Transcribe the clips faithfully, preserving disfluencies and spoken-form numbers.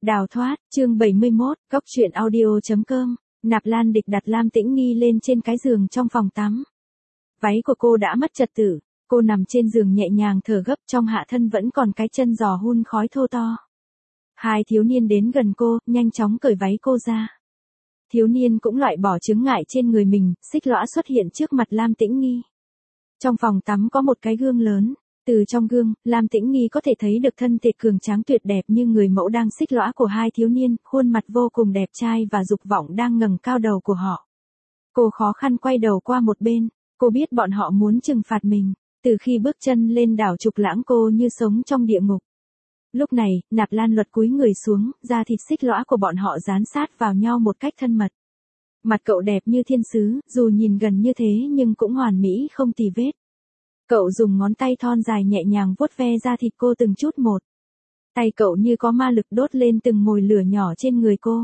Đào thoát, chương bảy mươi mốt, cốc truyện audio.com, Nạp Lan Địch đặt Lam Tĩnh Nghi lên trên cái giường trong phòng tắm. Váy của cô đã mất trật tự, cô nằm trên giường nhẹ nhàng thở gấp, trong hạ thân vẫn còn cái chân giò hun khói thô to. Hai thiếu niên đến gần cô, nhanh chóng cởi váy cô ra. Thiếu niên cũng loại bỏ chướng ngại trên người mình, xích lõa xuất hiện trước mặt Lam Tĩnh Nghi. Trong phòng tắm có một cái gương lớn. Từ trong gương, Lam Tĩnh Nghi có thể thấy được thân thể cường tráng tuyệt đẹp như người mẫu đang xích lõa của hai thiếu niên, khuôn mặt vô cùng đẹp trai và dục vọng đang ngẩng cao đầu của họ. Cô khó khăn quay đầu qua một bên, cô biết bọn họ muốn trừng phạt mình, từ khi bước chân lên đảo Trục Lãng cô như sống trong địa ngục. Lúc này, Nạp Lan Luật cúi người xuống, da thịt xích lõa của bọn họ dán sát vào nhau một cách thân mật. Mặt cậu đẹp như thiên sứ, dù nhìn gần như thế nhưng cũng hoàn mỹ không tì vết. Cậu dùng ngón tay thon dài nhẹ nhàng vuốt ve da thịt cô từng chút một. Tay cậu như có ma lực đốt lên từng mồi lửa nhỏ trên người cô.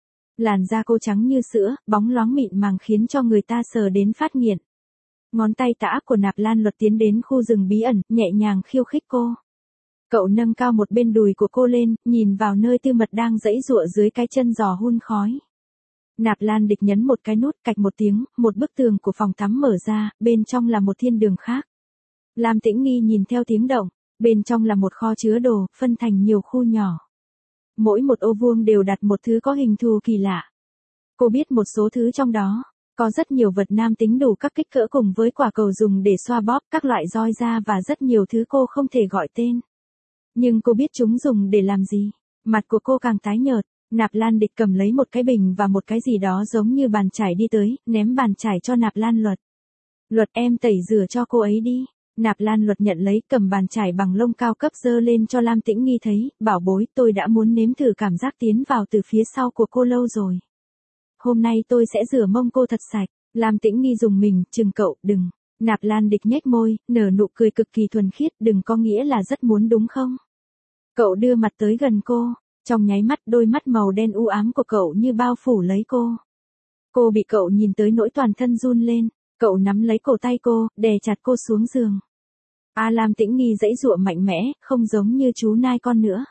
Làn da cô trắng như sữa, bóng loáng mịn màng khiến cho người ta sờ đến phát nghiện. Ngón tay tả ác của Nạp Lan Luật tiến đến khu rừng bí ẩn, nhẹ nhàng khiêu khích cô. Cậu nâng cao một bên đùi của cô lên, nhìn vào nơi tư mật đang giãy giụa dưới cái chân giò hun khói. Nạp Lan Địch nhấn một cái nút, cạch một tiếng, một bức tường của phòng tắm mở ra, bên trong là một thiên đường khác. Lam Tĩnh Nghi nhìn theo tiếng động, bên trong là một kho chứa đồ, phân thành nhiều khu nhỏ. Mỗi một ô vuông đều đặt một thứ có hình thù kỳ lạ. Cô biết một số thứ trong đó, có rất nhiều vật nam tính đủ các kích cỡ cùng với quả cầu dùng để xoa bóp, các loại roi da và rất nhiều thứ cô không thể gọi tên. Nhưng cô biết chúng dùng để làm gì. Mặt của cô càng tái nhợt. Nạp Lan Địch cầm lấy một cái bình và một cái gì đó giống như bàn chải đi tới, ném bàn chải cho Nạp Lan Luật. Luật em tẩy rửa cho cô ấy đi. Nạp Lan Luật nhận lấy, cầm bàn chải bằng lông cao cấp giơ lên cho Lam Tĩnh Nghi thấy, bảo bối, tôi đã muốn nếm thử cảm giác tiến vào từ phía sau của cô lâu rồi. Hôm nay tôi sẽ rửa mông cô thật sạch. Lam Tĩnh Nghi dùng mình, chừng cậu, đừng. Nạp Lan Địch nhếch môi, nở nụ cười cực kỳ thuần khiết, đừng có nghĩa là rất muốn đúng không? Cậu đưa mặt tới gần cô, trong nháy mắt đôi mắt màu đen u ám của cậu như bao phủ lấy cô. Cô bị cậu nhìn tới nỗi toàn thân run lên, cậu nắm lấy cổ tay cô, đè chặt cô xuống giường. A Lam Tĩnh Nghi giãy giụa mạnh mẽ, không giống như chú nai con nữa.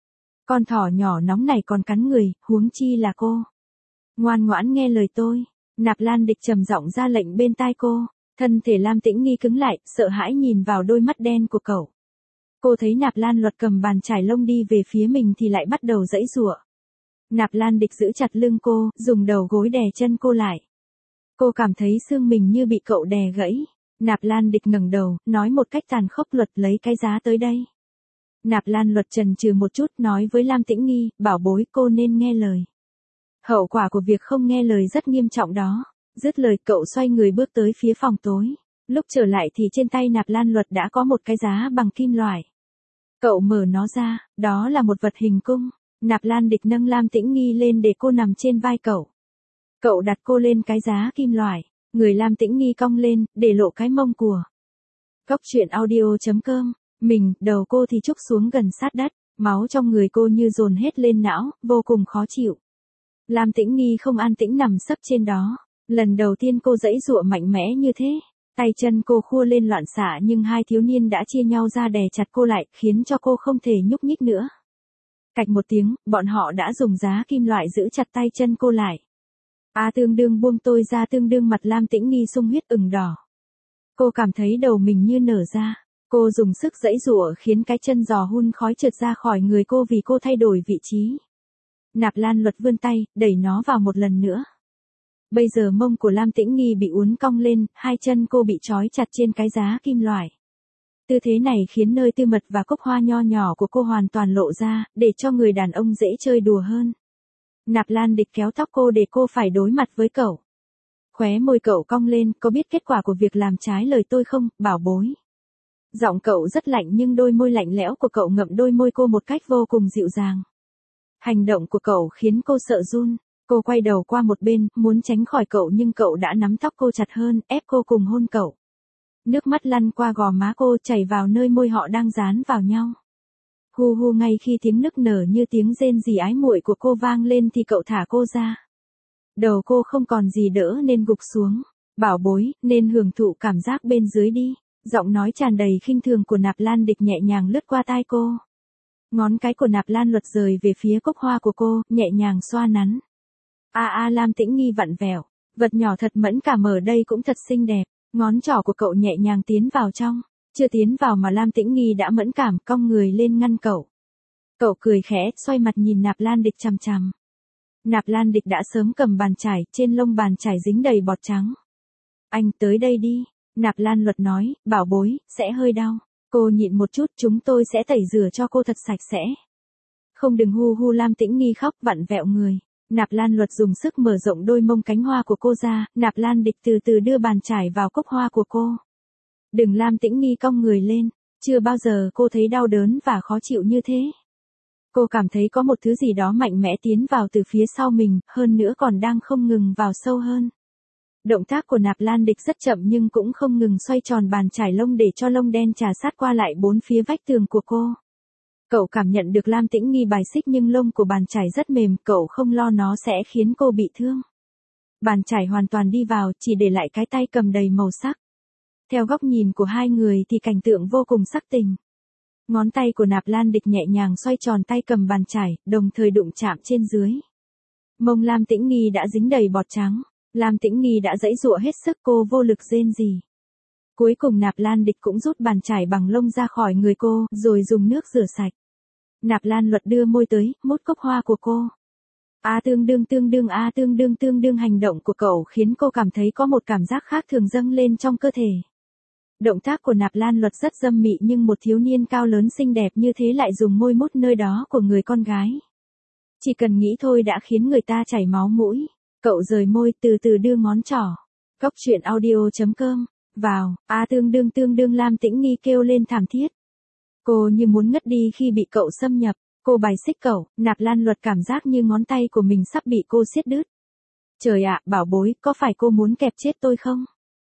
Con thỏ nhỏ nóng này còn cắn người, huống chi là cô. Ngoan ngoãn nghe lời tôi. Nạp Lan Địch trầm giọng ra lệnh bên tai cô. Thân thể Lam Tĩnh Nghi cứng lại, sợ hãi nhìn vào đôi mắt đen của cậu. Cô thấy Nạp Lan Luật cầm bàn chải lông đi về phía mình thì lại bắt đầu giãy giụa. Nạp Lan Địch giữ chặt lưng cô, dùng đầu gối đè chân cô lại. Cô cảm thấy xương mình như bị cậu đè gãy. Nạp Lan Địch ngẩng đầu, nói một cách tàn khốc, Luật lấy cái giá tới đây. Nạp Lan Luật chần chừ một chút, nói với Lam Tĩnh Nghi, bảo bối, cô nên nghe lời. Hậu quả của việc không nghe lời rất nghiêm trọng đó. Dứt lời, cậu xoay người bước tới phía phòng tối. Lúc trở lại thì trên tay Nạp Lan Luật đã có một cái giá bằng kim loại. Cậu mở nó ra, đó là một vật hình cung. Nạp Lan Địch nâng Lam Tĩnh Nghi lên để cô nằm trên vai cậu. Cậu đặt cô lên cái giá kim loại. Người Lam Tĩnh Nghi cong lên, để lộ cái mông của. Cốc truyện audio.com, mình, đầu cô thì trúc xuống gần sát đất, máu trong người cô như dồn hết lên não, vô cùng khó chịu. Lam Tĩnh Nghi không an tĩnh nằm sấp trên đó. Lần đầu tiên cô giãy giụa mạnh mẽ như thế. Tay chân cô khua lên loạn xạ nhưng hai thiếu niên đã chia nhau ra đè chặt cô lại, khiến cho cô không thể nhúc nhích nữa. Cạch một tiếng, bọn họ đã dùng giá kim loại giữ chặt tay chân cô lại. A tương đương buông tôi ra, tương đương mặt Lam Tĩnh Nghi sung huyết ửng đỏ. Cô cảm thấy đầu mình như nở ra. Cô dùng sức giãy giụa khiến cái chân giò hun khói trượt ra khỏi người cô vì cô thay đổi vị trí. Nạp Lan Luật vươn tay, đẩy nó vào một lần nữa. Bây giờ mông của Lam Tĩnh Nghi bị uốn cong lên, hai chân cô bị trói chặt trên cái giá kim loại. Tư thế này khiến nơi tư mật và cúc hoa nho nhỏ của cô hoàn toàn lộ ra, để cho người đàn ông dễ chơi đùa hơn. Nạp Lan Địch kéo tóc cô để cô phải đối mặt với cậu. Khóe môi cậu cong lên, có biết kết quả của việc làm trái lời tôi không, bảo bối? Giọng cậu rất lạnh nhưng đôi môi lạnh lẽo của cậu ngậm đôi môi cô một cách vô cùng dịu dàng. Hành động của cậu khiến cô sợ run. Cô quay đầu qua một bên, muốn tránh khỏi cậu nhưng cậu đã nắm tóc cô chặt hơn, ép cô cùng hôn cậu. Nước mắt lăn qua gò má cô, chảy vào nơi môi họ đang dán vào nhau. Hu hu, ngay khi tiếng nức nở như tiếng rên rỉ ái muội của cô vang lên thì cậu thả cô ra. Đầu cô không còn gì đỡ nên gục xuống. Bảo bối, nên hưởng thụ cảm giác bên dưới đi. Giọng nói tràn đầy khinh thường của Nạp Lan Địch nhẹ nhàng lướt qua tai cô. Ngón cái của Nạp Lan Luật rời về phía cốc hoa của cô, nhẹ nhàng xoa nắn. A a Lam Tĩnh Nghi vặn vẹo, vật nhỏ thật mẫn cảm ở đây cũng thật xinh đẹp, ngón trỏ của cậu nhẹ nhàng tiến vào trong, chưa tiến vào mà Lam Tĩnh Nghi đã mẫn cảm, cong người lên ngăn cậu. Cậu cười khẽ, xoay mặt nhìn Nạp Lan Địch chằm chằm. Nạp Lan Địch đã sớm cầm bàn chải, trên lông bàn chải dính đầy bọt trắng. Anh tới đây đi, Nạp Lan Luật nói, bảo bối, sẽ hơi đau. Cô nhịn một chút, chúng tôi sẽ tẩy rửa cho cô thật sạch sẽ. Không đừng hu hu Lam Tĩnh Nghi khóc vặn vẹo người. Nạp Lan Luật dùng sức mở rộng đôi mông cánh hoa của cô ra, Nạp Lan Địch từ từ đưa bàn chải vào cốc hoa của cô. Đừng Lam Tĩnh Nghi cong người lên, chưa bao giờ cô thấy đau đớn và khó chịu như thế. Cô cảm thấy có một thứ gì đó mạnh mẽ tiến vào từ phía sau mình, hơn nữa còn đang không ngừng vào sâu hơn. Động tác của Nạp Lan Địch rất chậm nhưng cũng không ngừng xoay tròn bàn chải lông để cho lông đen trà sát qua lại bốn phía vách tường của cô. Cậu cảm nhận được Lam Tĩnh Nghi bài xích nhưng lông của bàn chải rất mềm, cậu không lo nó sẽ khiến cô bị thương. Bàn chải hoàn toàn đi vào, chỉ để lại cái tay cầm đầy màu sắc. Theo góc nhìn của hai người thì cảnh tượng vô cùng sắc tình. Ngón tay của Nạp Lan Địch nhẹ nhàng xoay tròn tay cầm bàn chải, đồng thời đụng chạm trên dưới. Mông Lam Tĩnh Nghi đã dính đầy bọt trắng. Lam Tĩnh Nghi đã giãy giụa hết sức, cô vô lực rên rỉ. Cuối cùng Nạp Lan Địch cũng rút bàn chải bằng lông ra khỏi người cô, rồi dùng nước rửa sạch. Nạp Lan Luật đưa môi tới, mút cốc hoa của cô. A tương đương tương đương a tương đương tương đương hành động của cậu khiến cô cảm thấy có một cảm giác khác thường dâng lên trong cơ thể. Động tác của Nạp Lan Luật rất dâm mị nhưng một thiếu niên cao lớn xinh đẹp như thế lại dùng môi mút nơi đó của người con gái. Chỉ cần nghĩ thôi đã khiến người ta chảy máu mũi. Cậu rời môi từ từ đưa ngón trỏ. Cốc truyện audio chấm com. Vào, a tương đương tương đương Lam Tĩnh Nghi kêu lên thảm thiết. Cô như muốn ngất đi khi bị cậu xâm nhập. Cô bài xích cậu, Nạp Lan Luật cảm giác như ngón tay của mình sắp bị cô siết đứt. Trời ạ, bảo bối, có phải cô muốn kẹp chết tôi không?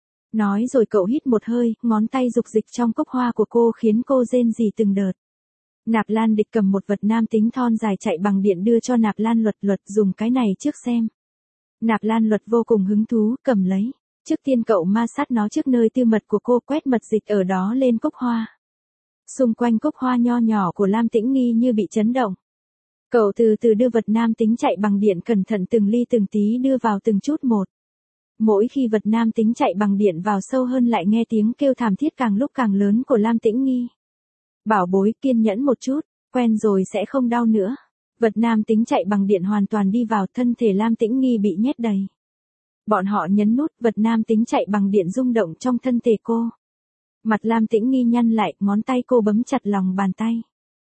Nói rồi cậu hít một hơi, ngón tay dục dịch trong cốc hoa của cô khiến cô rên rỉ từng đợt. Nạp Lan Địch cầm một vật nam tính thon dài chạy bằng điện đưa cho Nạp Lan Luật, Luật dùng cái này trước xem. Nạp Lan Luật vô cùng hứng thú, cầm lấy. Trước tiên cậu ma sát nó trước nơi tiêu mật của cô, quét mật dịch ở đó lên cốc hoa. Xung quanh cốc hoa nho nhỏ của Lam Tĩnh Nghi như bị chấn động. Cậu từ từ đưa vật nam tính chạy bằng điện cẩn thận từng ly từng tí đưa vào từng chút một. Mỗi khi vật nam tính chạy bằng điện vào sâu hơn lại nghe tiếng kêu thảm thiết càng lúc càng lớn của Lam Tĩnh Nghi. Bảo bối, kiên nhẫn một chút, quen rồi sẽ không đau nữa. Vật nam tính chạy bằng điện hoàn toàn đi vào, thân thể Lam Tĩnh Nghi bị nhét đầy. Bọn họ nhấn nút, vật nam tính chạy bằng điện rung động trong thân thể cô. Mặt Lam Tĩnh Nghi nhăn lại, ngón tay cô bấm chặt lòng bàn tay.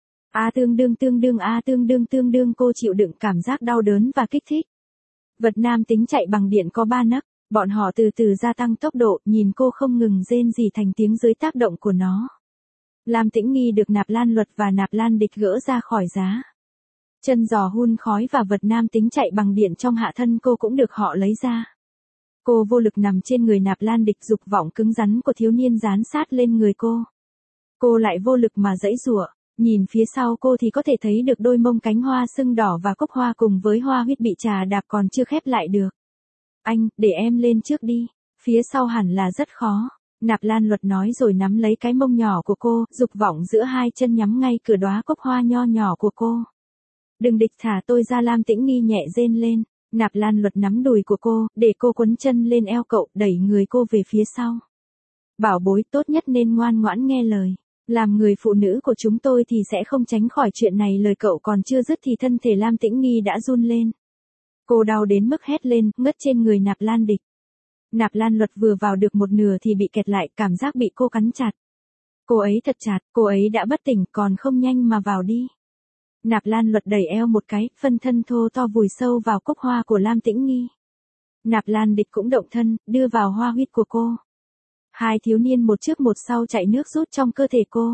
A tương đương tương đương a tương đương tương đương cô chịu đựng cảm giác đau đớn và kích thích. Vật nam tính chạy bằng điện có ba nấc, bọn họ từ từ gia tăng tốc độ, nhìn cô không ngừng rên rỉ thành tiếng dưới tác động của nó. Lam Tĩnh Nghi được Nạp Lan Luật và Nạp Lan Địch gỡ ra khỏi giá. Chân giò hun khói và vật nam tính chạy bằng điện trong hạ thân cô cũng được họ lấy ra. Cô vô lực nằm trên người Nạp Lan Địch, dục vọng cứng rắn của thiếu niên dán sát lên người cô. Cô lại vô lực mà giãy giụa, nhìn phía sau cô thì có thể thấy được đôi mông cánh hoa sưng đỏ và cốc hoa cùng với hoa huyết bị trà đạp còn chưa khép lại được. Anh, để em lên trước đi, phía sau hẳn là rất khó. Nạp Lan Luật nói rồi nắm lấy cái mông nhỏ của cô, dục vọng giữa hai chân nhắm ngay cửa đóa cốc hoa nho nhỏ của cô. Đừng địch, thả tôi ra, Lam Tĩnh Nghi nhẹ rên lên. Nạp Lan Luật nắm đùi của cô, để cô quấn chân lên eo cậu, đẩy người cô về phía sau. Bảo bối, tốt nhất nên ngoan ngoãn nghe lời. Làm người phụ nữ của chúng tôi thì sẽ không tránh khỏi chuyện này. Lời cậu còn chưa dứt thì thân thể Lam Tĩnh Nghi đã run lên. Cô đau đến mức hét lên, ngất trên người Nạp Lan Địch. Nạp Lan Luật vừa vào được một nửa thì bị kẹt lại, cảm giác bị cô cắn chặt. Cô ấy thật chặt, cô ấy đã bất tỉnh, còn không nhanh mà vào đi. Nạp Lan Luật đẩy eo một cái, phân thân thô to vùi sâu vào cốc hoa của Lam Tĩnh Nghi. Nạp Lan Địch cũng động thân, đưa vào hoa huyết của cô. Hai thiếu niên một trước một sau chạy nước rút trong cơ thể cô.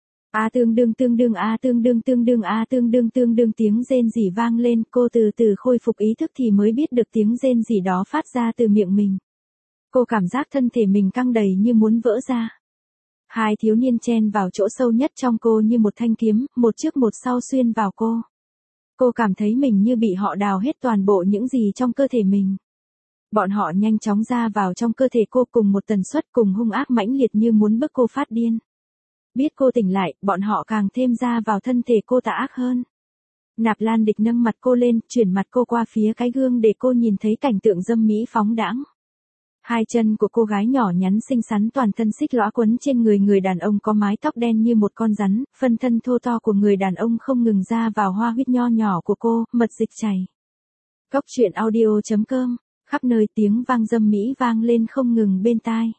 A tương đương tương đương a tương đương tương đương a tương đương tương đương tiếng rên rỉ vang lên, cô từ từ khôi phục ý thức thì mới biết được tiếng rên rỉ đó phát ra từ miệng mình. Cô cảm giác thân thể mình căng đầy như muốn vỡ ra. Hai thiếu niên chen vào chỗ sâu nhất trong cô như một thanh kiếm, một trước một sau xuyên vào cô. Cô cảm thấy mình như bị họ đào hết toàn bộ những gì trong cơ thể mình. Bọn họ nhanh chóng ra vào trong cơ thể cô cùng một tần suất, cùng hung ác mãnh liệt như muốn bức cô phát điên. Biết cô tỉnh lại, bọn họ càng thêm ra vào thân thể cô tà ác hơn. Nạp Lan Địch nâng mặt cô lên, chuyển mặt cô qua phía cái gương để cô nhìn thấy cảnh tượng dâm mỹ phóng đãng. Hai chân của cô gái nhỏ nhắn xinh xắn toàn thân xích lõa quấn trên người người đàn ông có mái tóc đen như một con rắn, phân thân thô to của người đàn ông không ngừng ra vào hoa huyết nho nhỏ của cô, mật dịch chảy. Cốc truyện audio chấm com, khắp nơi tiếng vang dâm mỹ vang lên không ngừng bên tai.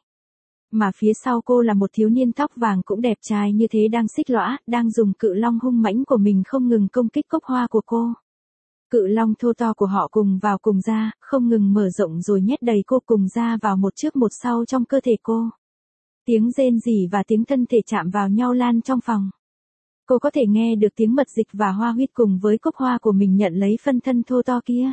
Mà phía sau cô là một thiếu niên tóc vàng cũng đẹp trai như thế đang xích lõa, đang dùng cự long hung mãnh của mình không ngừng công kích cốc hoa của cô. Cự long thô to của họ cùng vào cùng ra, không ngừng mở rộng rồi nhét đầy cô cùng ra vào một trước một sau trong cơ thể cô. Tiếng rên rỉ và tiếng thân thể chạm vào nhau lan trong phòng. Cô có thể nghe được tiếng mật dịch và hoa huyết cùng với cốc hoa của mình nhận lấy phân thân thô to kia.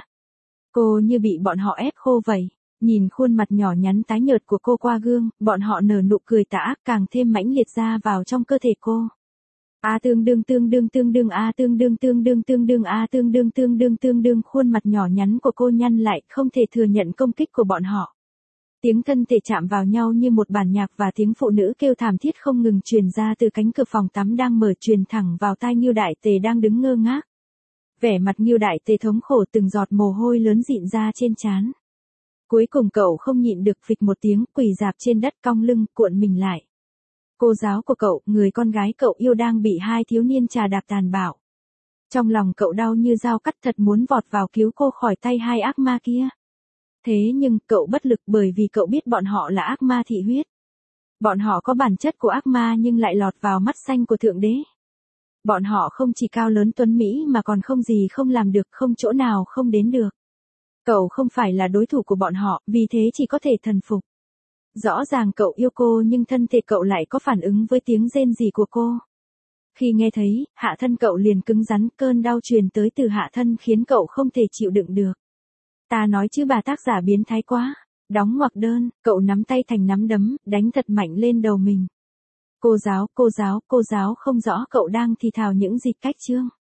Cô như bị bọn họ ép khô vậy. Nhìn khuôn mặt nhỏ nhắn tái nhợt của cô qua gương, bọn họ nở nụ cười tà ác càng thêm mãnh liệt ra vào trong cơ thể cô. A tương đương tương đương tương đương a tương đương tương đương tương đương a tương đương tương đương tương đương khuôn mặt nhỏ nhắn của cô nhăn lại, không thể thừa nhận công kích của bọn họ. Tiếng thân thể chạm vào nhau như một bản nhạc và tiếng phụ nữ kêu thảm thiết không ngừng truyền ra từ cánh cửa phòng tắm đang mở truyền thẳng vào tai Ngưu Đại Tề đang đứng ngơ ngác. Vẻ mặt Ngưu Đại Tề thống khổ, từng giọt mồ hôi lớn rịn ra trên trán. Cuối cùng cậu không nhịn được, phịch một tiếng, quỳ rạp trên đất cong lưng, cuộn mình lại. Cô giáo của cậu, người con gái cậu yêu đang bị hai thiếu niên trà đạp tàn bạo. Trong lòng cậu đau như dao cắt, thật muốn vọt vào cứu cô khỏi tay hai ác ma kia. Thế nhưng, cậu bất lực bởi vì cậu biết bọn họ là ác ma thị huyết. Bọn họ có bản chất của ác ma nhưng lại lọt vào mắt xanh của Thượng Đế. Bọn họ không chỉ cao lớn tuấn Mỹ mà còn không gì không làm được, không chỗ nào không đến được. Cậu không phải là đối thủ của bọn họ, vì thế chỉ có thể thần phục. Rõ ràng cậu yêu cô nhưng thân thể cậu lại có phản ứng với tiếng rên rỉ của cô. Khi nghe thấy, hạ thân cậu liền cứng rắn, cơn đau truyền tới từ hạ thân khiến cậu không thể chịu đựng được. Ta nói chứ bà tác giả biến thái quá. Đóng ngoặc đơn, cậu nắm tay thành nắm đấm, đánh thật mạnh lên đầu mình. Cô giáo, cô giáo, cô giáo không rõ cậu đang thì thào những gì cách chương.